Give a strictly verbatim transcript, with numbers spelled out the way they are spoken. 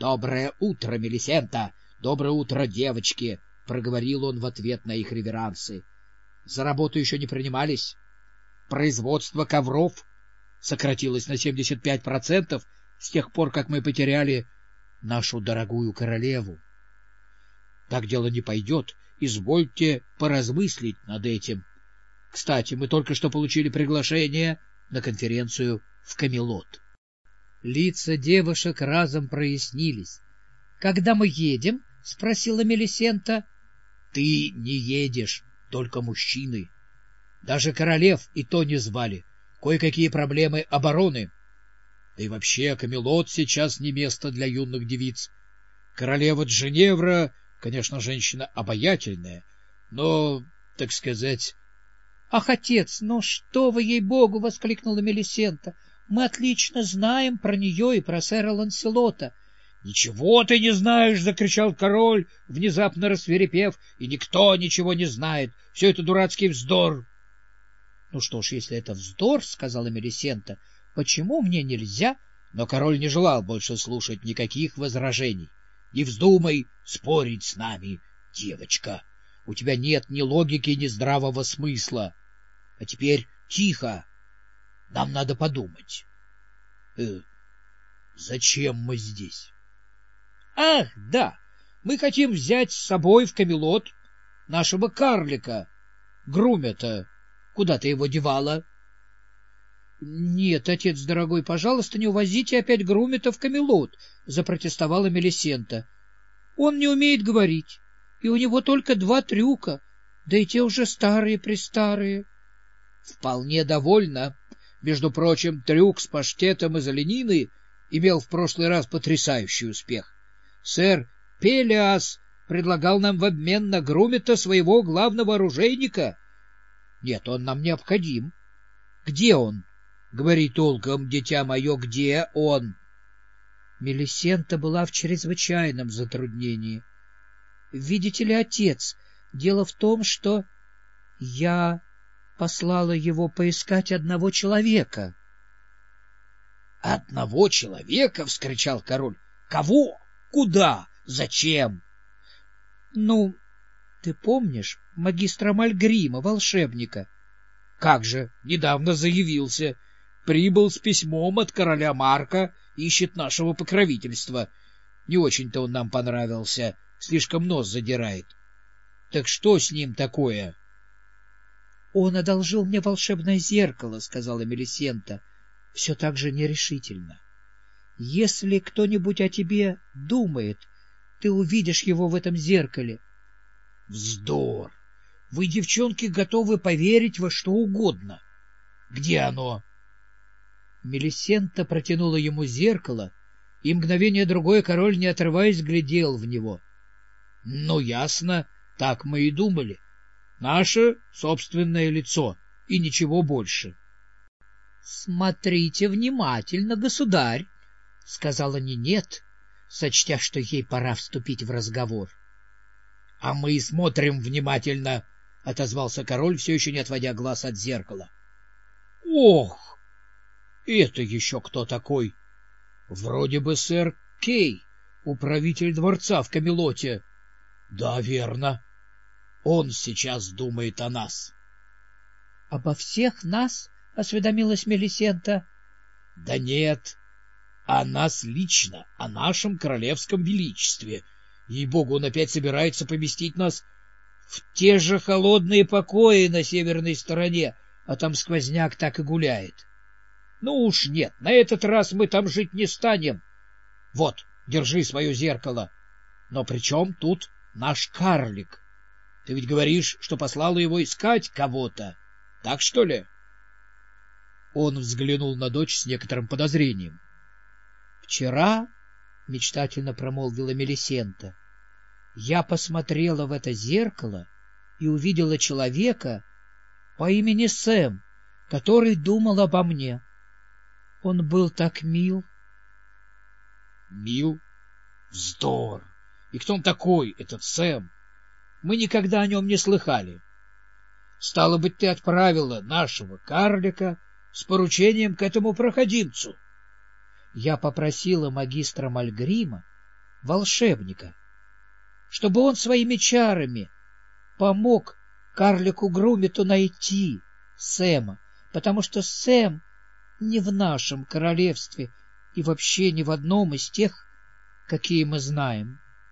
Доброе утро, Мелисента! Доброе утро, девочки! — проговорил он в ответ на их реверансы. — За работу еще не принимались. Производство ковров сократилось на семьдесят пять процентов с тех пор, как мы потеряли нашу дорогую королеву. Так дело не пойдет. Извольте поразмыслить над этим. Кстати, мы только что получили приглашение на конференцию в Камелот. Лица девушек разом прояснились. — Когда мы едем? — спросила Мелисента. — Ты не едешь, только мужчины. Даже королев и то не звали. Кое-какие проблемы обороны. Да и вообще, Камелот сейчас не место для юных девиц. Королева Джиневра, конечно, женщина обаятельная, но, так сказать... — Ах, отец, ну что вы, ей-богу! — воскликнула Мелисента. — Мы отлично знаем про нее и про сэра Ланселота. — Ничего ты не знаешь! — закричал король, внезапно рассвирепев. — И никто ничего не знает. Все это дурацкий вздор. — Ну что ж, если это вздор, — сказала Мелисента, — почему мне нельзя? Но король не желал больше слушать никаких возражений. — Не вздумай спорить с нами, девочка. У тебя нет ни логики, ни здравого смысла. А теперь тихо. Нам надо подумать. Э, зачем мы здесь? — Ах, да, мы хотим взять с собой в Камелот нашего карлика, Грумета. Куда ты его девала? — Нет, отец дорогой, пожалуйста, не увозите опять Грумета в Камелот, — запротестовала Мелисента. — Он не умеет говорить, и у него только два трюка, да и те уже старые-престарые. — Вполне довольно. Между прочим, трюк с паштетом из оленины имел в прошлый раз потрясающий успех. Сэр Пелиас предлагал нам в обмен на Грумета своего главного оружейника. Нет, он нам необходим. Где он? Говори толком, дитя мое, где он? Мелисента была в чрезвычайном затруднении. — Видите ли, отец, дело в том, что я послала его поискать одного человека. — Одного человека? — вскричал король. — Кого? Куда? Зачем? — Ну, ты помнишь магистра Мальгрима, волшебника? — Как же, недавно заявился. Прибыл с письмом от короля Марка, ищет нашего покровительства. Не очень-то он нам понравился, слишком нос задирает. Так что с ним такое? — Он одолжил мне волшебное зеркало, — сказала Мелисента, все так же нерешительно. — Если кто-нибудь о тебе думает, ты увидишь его в этом зеркале. — Вздор! Вы, девчонки, готовы поверить во что угодно. Где оно? Мелисента протянула ему зеркало, и мгновение другое король, не отрываясь, глядел в него. — Ну, ясно, так мы и думали. Наше собственное лицо, и ничего больше. — Смотрите внимательно, государь, — сказала Нинет, сочтя, что ей пора вступить в разговор. — А мы смотрим внимательно, — отозвался король, все еще не отводя глаз от зеркала. — Ох! Это еще кто такой? Вроде бы сэр Кей, управитель дворца в Камелоте. Да, верно. Он сейчас думает о нас. — Обо всех нас? — осведомилась Мелисента. — Да нет, о нас лично, о нашем королевском величестве. Ей-богу, он опять собирается поместить нас в те же холодные покои на северной стороне, а там сквозняк так и гуляет. Ну уж нет, на этот раз мы там жить не станем. Вот, держи свое зеркало. Но при чем тут наш карлик? Ты ведь говоришь, что послала его искать кого-то. Так что ли? Он взглянул на дочь с некоторым подозрением. — Вчера, — мечтательно промолвила Мелисента, — я посмотрела в это зеркало и увидела человека по имени Сэм, который думал обо мне. Он был так мил. — Мил? Вздор! И кто он такой, этот Сэм? Мы никогда о нем не слыхали. Стало быть, ты отправила нашего карлика с поручением к этому проходимцу. Я попросила магистра Мальгрима волшебника, чтобы он своими чарами помог карлику Грумиту найти Сэма, потому что Сэм не в нашем королевстве и вообще ни в одном из тех, какие мы знаем.